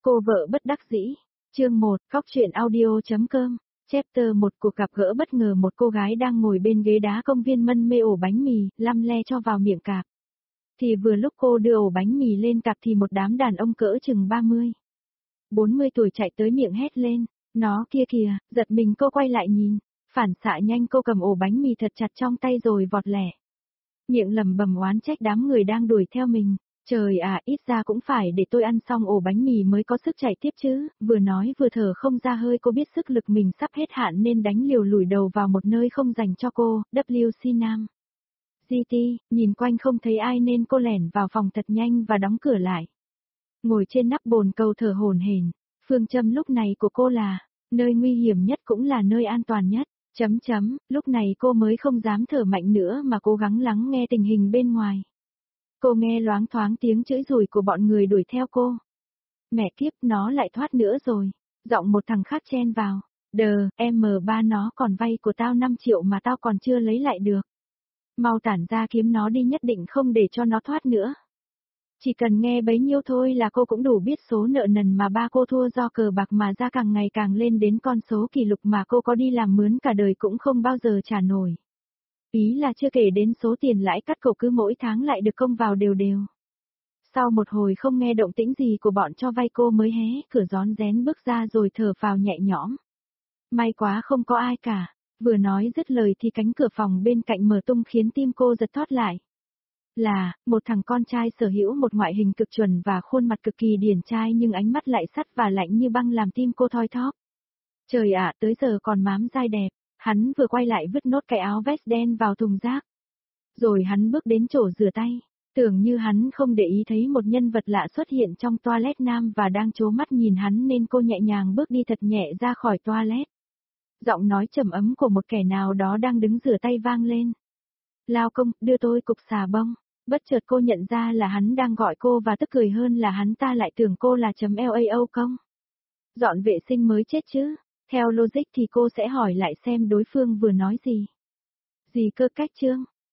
Cô vợ bất đắc dĩ. Chương 1, Cóc truyện audio.com. Chapter 1. Cuộc gặp gỡ bất ngờ. Một cô gái đang ngồi bên ghế đá công viên mân mê ổ bánh mì, lăm le cho vào miệng cạp. Thì vừa lúc cô đưa ổ bánh mì lên cạp thì một đám đàn ông cỡ chừng 40 tuổi chạy tới miệng hét lên. Nó kia kìa, giật mình cô quay lại nhìn. Phản xạ nhanh cô cầm ổ bánh mì thật chặt trong tay rồi vọt lẻ. Miệng lẩm bẩm oán trách đám người đang đuổi theo mình. Trời à, ít ra cũng phải để tôi ăn xong ổ bánh mì mới có sức chạy tiếp chứ. Vừa nói vừa thở không ra hơi, cô biết sức lực mình sắp hết hạn nên đánh liều lùi đầu vào một nơi không dành cho cô, WC Nam. GT, nhìn quanh không thấy ai nên cô lẻn vào phòng thật nhanh và đóng cửa lại. Ngồi trên nắp bồn cầu thở hổn hển, phương châm lúc này của cô là, nơi nguy hiểm nhất cũng là nơi an toàn nhất. Lúc này cô mới không dám thở mạnh nữa mà cố gắng lắng nghe tình hình bên ngoài. Cô nghe loáng thoáng tiếng chửi rủa của bọn người đuổi theo cô. Mẹ kiếp, nó lại thoát nữa rồi. Giọng một thằng khác chen vào. M3 nó còn vay của tao 5 triệu mà tao còn chưa lấy lại được. Mau tản ra kiếm nó đi, nhất định không để cho nó thoát nữa. Chỉ cần nghe bấy nhiêu thôi là cô cũng đủ biết số nợ nần mà ba cô thua do cờ bạc mà ra càng ngày càng lên đến con số kỷ lục mà cô có đi làm mướn cả đời cũng không bao giờ trả nổi. Ý là chưa kể đến số tiền lãi cắt cổ cứ mỗi tháng lại được công vào đều đều. Sau một hồi không nghe động tĩnh gì của bọn cho vay, cô mới hé cửa rón rén bước ra rồi thở phào nhẹ nhõm. May quá không có ai cả. Vừa nói dứt lời thì cánh cửa phòng bên cạnh mở tung khiến tim cô giật thót lại. Là, một thằng con trai sở hữu một ngoại hình cực chuẩn và khuôn mặt cực kỳ điển trai nhưng ánh mắt lại sắt và lạnh như băng làm tim cô thoi thóp. Trời ạ, tới giờ còn mám dai đẹp. Hắn vừa quay lại vứt nốt cái áo vest đen vào thùng rác. Rồi hắn bước đến chỗ rửa tay. Tưởng như hắn không để ý thấy một nhân vật lạ xuất hiện trong toilet nam và đang trố mắt nhìn hắn nên cô nhẹ nhàng bước đi thật nhẹ ra khỏi toilet. Giọng nói trầm ấm của một kẻ nào đó đang đứng rửa tay vang lên. Lao công, đưa tôi cục xà bông. Bất chợt cô nhận ra là hắn đang gọi cô và tức cười hơn là hắn ta lại tưởng cô là .lao công. Dọn vệ sinh mới chết chứ. Theo logic thì cô sẽ hỏi lại xem đối phương vừa nói gì. Gì cơ, cách chương.